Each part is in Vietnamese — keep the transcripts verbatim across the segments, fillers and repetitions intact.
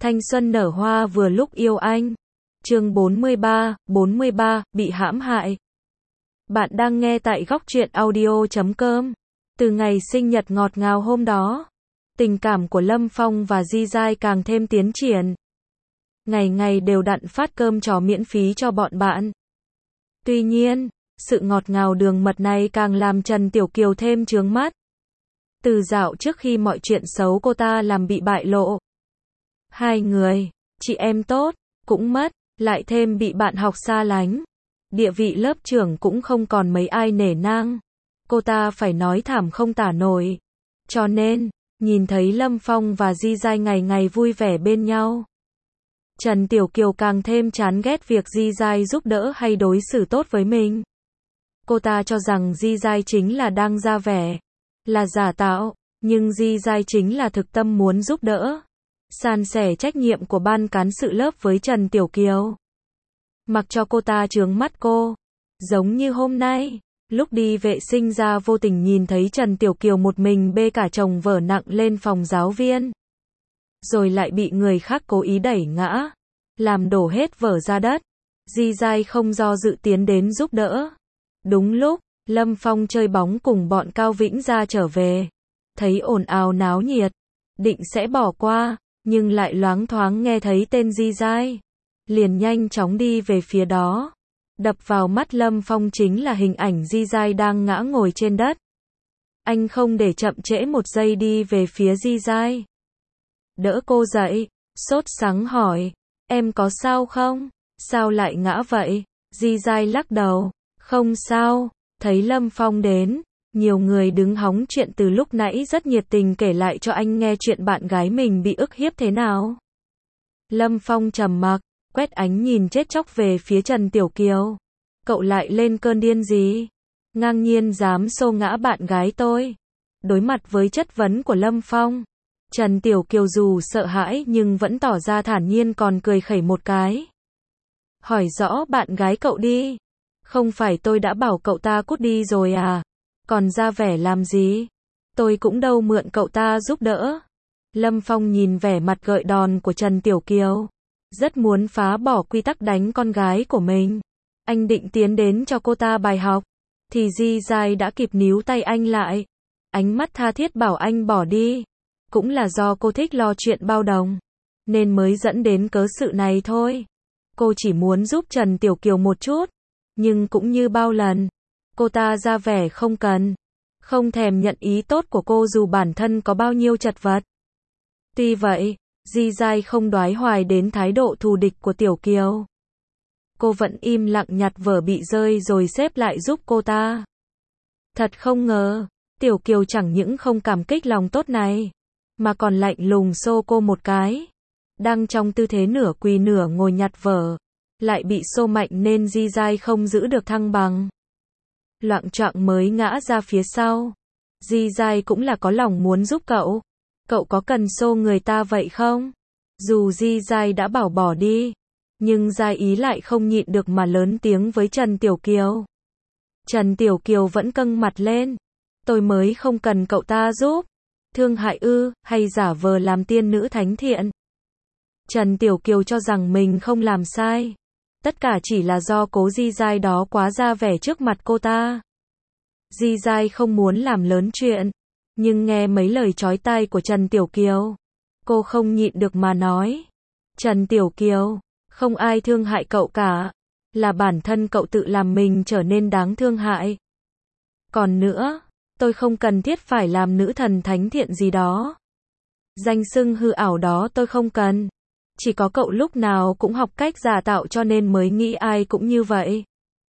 Thanh xuân nở hoa vừa lúc yêu anh. Chương bốn mươi ba, bốn mươi ba, bị hãm hại. Bạn đang nghe tại góc truyện audio chấm com. Từ ngày sinh nhật ngọt ngào hôm đó, tình cảm của Lâm Phong và Di Giai càng thêm tiến triển. Ngày ngày đều đặn phát cơm chó miễn phí cho bọn bạn. Tuy nhiên, sự ngọt ngào đường mật này càng làm Trần Tiểu Kiều thêm chướng mắt. Từ dạo trước khi mọi chuyện xấu cô ta làm bị bại lộ, hai người, chị em tốt, cũng mất, lại thêm bị bạn học xa lánh. Địa vị lớp trưởng cũng không còn mấy ai nể nang. Cô ta phải nói thảm không tả nổi. Cho nên, nhìn thấy Lâm Phong và Di Giai ngày ngày vui vẻ bên nhau, Trần Tiểu Kiều càng thêm chán ghét việc Di Giai giúp đỡ hay đối xử tốt với mình. Cô ta cho rằng Di Giai chính là đang ra vẻ, là giả tạo, nhưng Di Giai chính là thực tâm muốn giúp đỡ, san sẻ trách nhiệm của ban cán sự lớp với Trần Tiểu Kiều. Mặc cho cô ta chướng mắt cô. Giống như hôm nay, lúc đi vệ sinh ra vô tình nhìn thấy Trần Tiểu Kiều một mình bê cả chồng vở nặng lên phòng giáo viên. Rồi lại bị người khác cố ý đẩy ngã, làm đổ hết vở ra đất. Di Giai không do dự tiến đến giúp đỡ. Đúng lúc, Lâm Phong chơi bóng cùng bọn Cao Vĩnh Gia trở về. Thấy ồn ào náo nhiệt, định sẽ bỏ qua, nhưng lại loáng thoáng nghe thấy tên Di Giai. Liền nhanh chóng đi về phía đó. Đập vào mắt Lâm Phong chính là hình ảnh Di Giai đang ngã ngồi trên đất. Anh không để chậm trễ một giây đi về phía Di Giai, đỡ cô dậy, sốt sắng hỏi, em có sao không? Sao lại ngã vậy? Di Giai lắc đầu, không sao. Thấy Lâm Phong đến, nhiều người đứng hóng chuyện từ lúc nãy rất nhiệt tình kể lại cho anh nghe chuyện bạn gái mình bị ức hiếp thế nào. Lâm Phong trầm mặc, quét ánh nhìn chết chóc về phía Trần Tiểu Kiều. Cậu lại lên cơn điên gì? Ngang nhiên dám xô ngã bạn gái tôi. Đối mặt với chất vấn của Lâm Phong, Trần Tiểu Kiều dù sợ hãi nhưng vẫn tỏ ra thản nhiên, còn cười khẩy một cái. Hỏi rõ bạn gái cậu đi. Không phải tôi đã bảo cậu ta cút đi rồi à? Còn ra vẻ làm gì? Tôi cũng đâu mượn cậu ta giúp đỡ. Lâm Phong nhìn vẻ mặt gợi đòn của Trần Tiểu Kiều, rất muốn phá bỏ quy tắc đánh con gái của mình. Anh định tiến đến cho cô ta bài học, thì Di Giai đã kịp níu tay anh lại. Ánh mắt tha thiết bảo anh bỏ đi. Cũng là do cô thích lo chuyện bao đồng, nên mới dẫn đến cớ sự này thôi. Cô chỉ muốn giúp Trần Tiểu Kiều một chút, nhưng cũng như bao lần, cô ta ra vẻ không cần, không thèm nhận ý tốt của cô dù bản thân có bao nhiêu chật vật. Tuy vậy, Di Giai không đoái hoài đến thái độ thù địch của Tiểu Kiều. Cô vẫn im lặng nhặt vở bị rơi rồi xếp lại giúp cô ta. Thật không ngờ, Tiểu Kiều chẳng những không cảm kích lòng tốt này, mà còn lạnh lùng xô cô một cái. Đang trong tư thế nửa quỳ nửa ngồi nhặt vở, lại bị xô mạnh nên Di Giai không giữ được thăng bằng, loạng choạng mới ngã ra phía sau. Di Giai cũng là có lòng muốn giúp cậu. Cậu có cần xô người ta vậy không? Dù Di Giai đã bảo bỏ đi, nhưng Giai ý lại không nhịn được mà lớn tiếng với Trần Tiểu Kiều. Trần Tiểu Kiều vẫn căng mặt lên. Tôi mới không cần cậu ta giúp. Thương hại ư, hay giả vờ làm tiên nữ thánh thiện? Trần Tiểu Kiều cho rằng mình không làm sai. Tất cả chỉ là do cố Di Giai đó quá ra vẻ trước mặt cô ta. Di Giai không muốn làm lớn chuyện, nhưng nghe mấy lời chói tai của Trần Tiểu Kiều, cô không nhịn được mà nói. Trần Tiểu Kiều, không ai thương hại cậu cả. Là bản thân cậu tự làm mình trở nên đáng thương hại. Còn nữa, tôi không cần thiết phải làm nữ thần thánh thiện gì đó. Danh xưng hư ảo đó tôi không cần. Chỉ có cậu lúc nào cũng học cách giả tạo cho nên mới nghĩ ai cũng như vậy.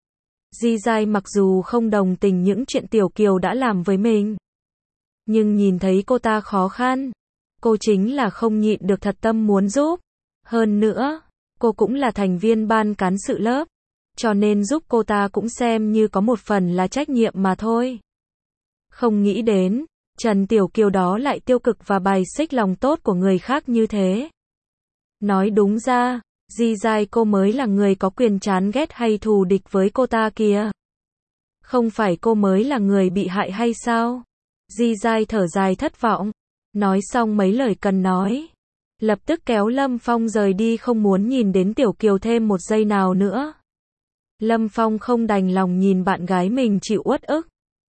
Di Giai mặc dù không đồng tình những chuyện Tiểu Kiều đã làm với mình, nhưng nhìn thấy cô ta khó khăn, cô chính là không nhịn được thật tâm muốn giúp. Hơn nữa, cô cũng là thành viên ban cán sự lớp, cho nên giúp cô ta cũng xem như có một phần là trách nhiệm mà thôi. Không nghĩ đến, Trần Tiểu Kiều đó lại tiêu cực và bài xích lòng tốt của người khác như thế. Nói đúng ra, Di Giai cô mới là người có quyền chán ghét hay thù địch với cô ta kìa. Không phải cô mới là người bị hại hay sao? Di Giai thở dài thất vọng. Nói xong mấy lời cần nói, lập tức kéo Lâm Phong rời đi, không muốn nhìn đến Tiểu Kiều thêm một giây nào nữa. Lâm Phong không đành lòng nhìn bạn gái mình chịu uất ức,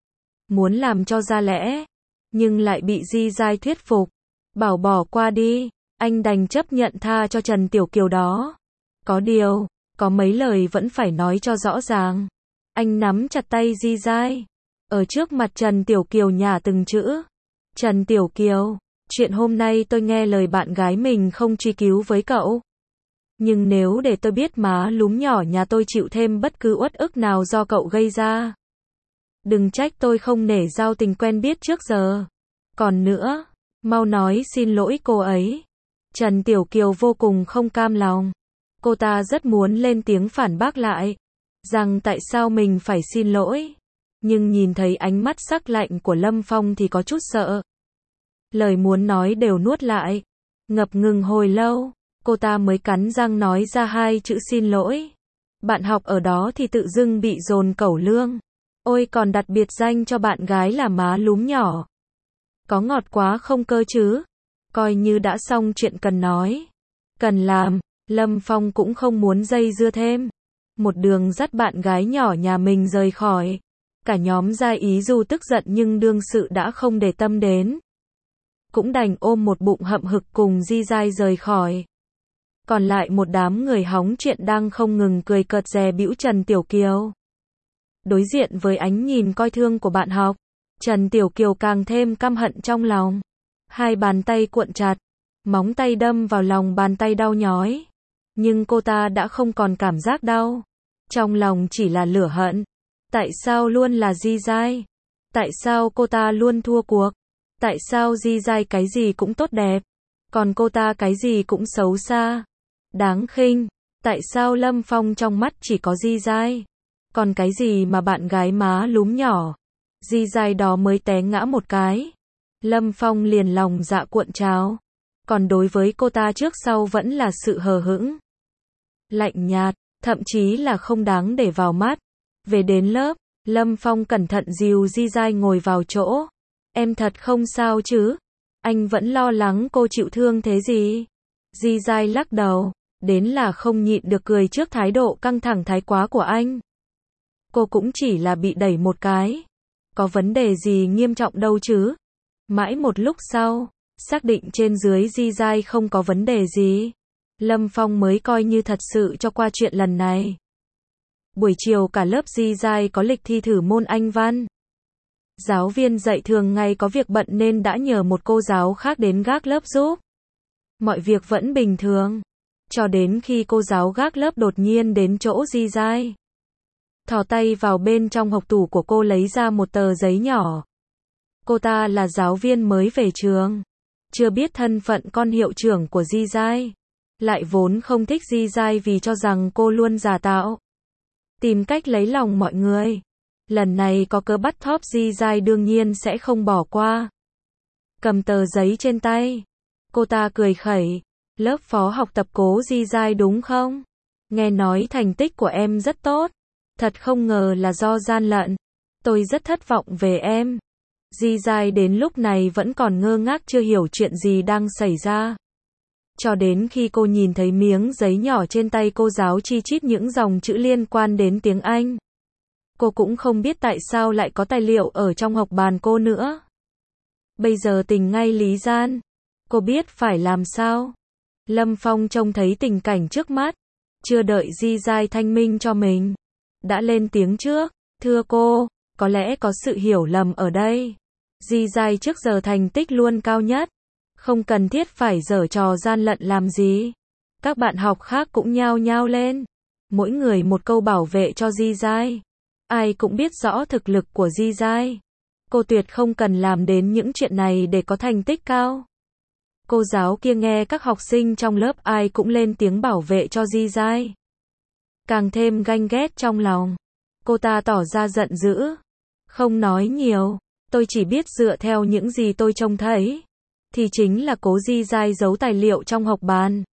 muốn làm cho ra lẽ, nhưng lại bị Di Giai thuyết phục, bảo bỏ qua đi, anh đành chấp nhận tha cho Trần Tiểu Kiều đó. Có điều, có mấy lời vẫn phải nói cho rõ ràng. Anh nắm chặt tay Di Giai, ở trước mặt Trần Tiểu Kiều nhả từng chữ. Trần Tiểu Kiều, chuyện hôm nay tôi nghe lời bạn gái mình không truy cứu với cậu. Nhưng nếu để tôi biết má lúm nhỏ nhà tôi chịu thêm bất cứ uất ức nào do cậu gây ra, đừng trách tôi không nể giao tình quen biết trước giờ. Còn nữa, mau nói xin lỗi cô ấy. Trần Tiểu Kiều vô cùng không cam lòng. Cô ta rất muốn lên tiếng phản bác lại, rằng tại sao mình phải xin lỗi. Nhưng nhìn thấy ánh mắt sắc lạnh của Lâm Phong thì có chút sợ. Lời muốn nói đều nuốt lại. Ngập ngừng hồi lâu, cô ta mới cắn răng nói ra hai chữ xin lỗi. Bạn học ở đó thì tự dưng bị dồn cẩu lương. Ôi còn đặt biệt danh cho bạn gái là má lúm nhỏ. Có ngọt quá không cơ chứ? Coi như đã xong chuyện cần nói, cần làm. Lâm Phong cũng không muốn dây dưa thêm. Một đường dắt bạn gái nhỏ nhà mình rời khỏi. Cả nhóm Gia Ý dù tức giận nhưng đương sự đã không để tâm đến. Cũng đành ôm một bụng hậm hực cùng Di Giai rời khỏi. Còn lại một đám người hóng chuyện đang không ngừng cười cợt dè bĩu Trần Tiểu Kiều. Đối diện với ánh nhìn coi thương của bạn học, Trần Tiểu Kiều càng thêm căm hận trong lòng. Hai bàn tay cuộn chặt, móng tay đâm vào lòng bàn tay đau nhói. Nhưng cô ta đã không còn cảm giác đau. Trong lòng chỉ là lửa hận. Tại sao luôn là Di Giai? Tại sao cô ta luôn thua cuộc? Tại sao Di Giai cái gì cũng tốt đẹp, còn cô ta cái gì cũng xấu xa, đáng khinh? Tại sao Lâm Phong trong mắt chỉ có Di Giai? Còn cái gì mà bạn gái má lúm nhỏ? Di Giai đó mới té ngã một cái, Lâm Phong liền lòng dạ cuộn trào. Còn đối với cô ta trước sau vẫn là sự hờ hững, lạnh nhạt, thậm chí là không đáng để vào mắt. Về đến lớp, Lâm Phong cẩn thận dìu Di Giai ngồi vào chỗ. Em thật không sao chứ? Anh vẫn lo lắng cô chịu thương thế gì? Di Giai lắc đầu, đến là không nhịn được cười trước thái độ căng thẳng thái quá của anh. Cô cũng chỉ là bị đẩy một cái, có vấn đề gì nghiêm trọng đâu chứ? Mãi một lúc sau, xác định trên dưới Di Giai không có vấn đề gì, Lâm Phong mới coi như thật sự cho qua chuyện lần này. Buổi chiều cả lớp Di Giai có lịch thi thử môn Anh văn. Giáo viên dạy thường ngày có việc bận nên đã nhờ một cô giáo khác đến gác lớp giúp. Mọi việc vẫn bình thường, cho đến khi cô giáo gác lớp đột nhiên đến chỗ Di Giai. Thò tay vào bên trong hộc tủ của cô lấy ra một tờ giấy nhỏ. Cô ta là giáo viên mới về trường, chưa biết thân phận con hiệu trưởng của Di Giai. Lại vốn không thích Di Giai vì cho rằng cô luôn giả tạo, tìm cách lấy lòng mọi người. Lần này có cớ bắt thóp Di Giai đương nhiên sẽ không bỏ qua. Cầm tờ giấy trên tay, cô ta cười khẩy. Lớp phó học tập Cố Di Giai đúng không? Nghe nói thành tích của em rất tốt. Thật không ngờ là do gian lận. Tôi rất thất vọng về em. Di Giai đến lúc này vẫn còn ngơ ngác chưa hiểu chuyện gì đang xảy ra. Cho đến khi cô nhìn thấy miếng giấy nhỏ trên tay cô giáo chi chít những dòng chữ liên quan đến tiếng Anh. Cô cũng không biết tại sao lại có tài liệu ở trong học bàn cô nữa. Bây giờ tình ngay lý gian. Cô biết phải làm sao. Lâm Phong trông thấy tình cảnh trước mắt. Chưa đợi Di Giai thanh minh cho mình, đã lên tiếng trước. Thưa cô, có lẽ có sự hiểu lầm ở đây. Di Giai trước giờ thành tích luôn cao nhất. Không cần thiết phải giở trò gian lận làm gì. Các bạn học khác cũng nhao nhao lên. Mỗi người một câu bảo vệ cho Di Giai. Ai cũng biết rõ thực lực của Di Giai. Cô tuyệt không cần làm đến những chuyện này để có thành tích cao. Cô giáo kia nghe các học sinh trong lớp ai cũng lên tiếng bảo vệ cho Di Giai, càng thêm ganh ghét trong lòng. Cô ta tỏ ra giận dữ. Không nói nhiều, tôi chỉ biết dựa theo những gì tôi trông thấy, thì chính là Cố Di Giai giấu tài liệu trong học bàn.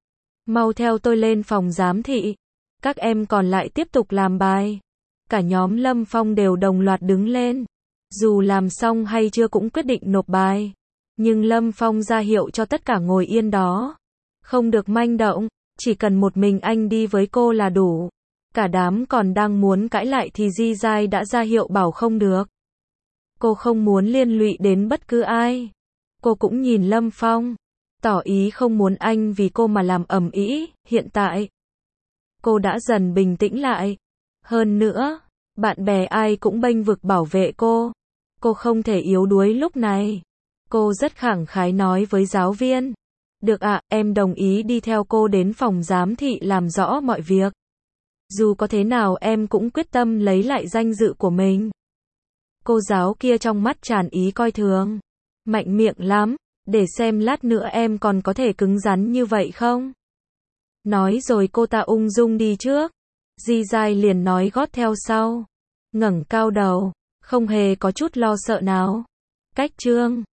Mau theo tôi lên phòng giám thị. Các em còn lại tiếp tục làm bài. Cả nhóm Lâm Phong đều đồng loạt đứng lên. Dù làm xong hay chưa cũng quyết định nộp bài. Nhưng Lâm Phong ra hiệu cho tất cả ngồi yên đó. Không được manh động, chỉ cần một mình anh đi với cô là đủ. Cả đám còn đang muốn cãi lại thì Di Giai đã ra hiệu bảo không được. Cô không muốn liên lụy đến bất cứ ai. Cô cũng nhìn Lâm Phong, tỏ ý không muốn anh vì cô mà làm ầm ĩ. Hiện tại, cô đã dần bình tĩnh lại. Hơn nữa, bạn bè ai cũng bênh vực bảo vệ cô. Cô không thể yếu đuối lúc này. Cô rất khẳng khái nói với giáo viên. Được ạ, em đồng ý đi theo cô đến phòng giám thị làm rõ mọi việc. Dù có thế nào em cũng quyết tâm lấy lại danh dự của mình. Cô giáo kia trong mắt tràn ý coi thường. Mạnh miệng lắm, để xem lát nữa em còn có thể cứng rắn như vậy không? Nói rồi cô ta ung dung đi trước. Di Giai liền nói gót theo sau. Ngẩng cao đầu, không hề có chút lo sợ nào. Cách chương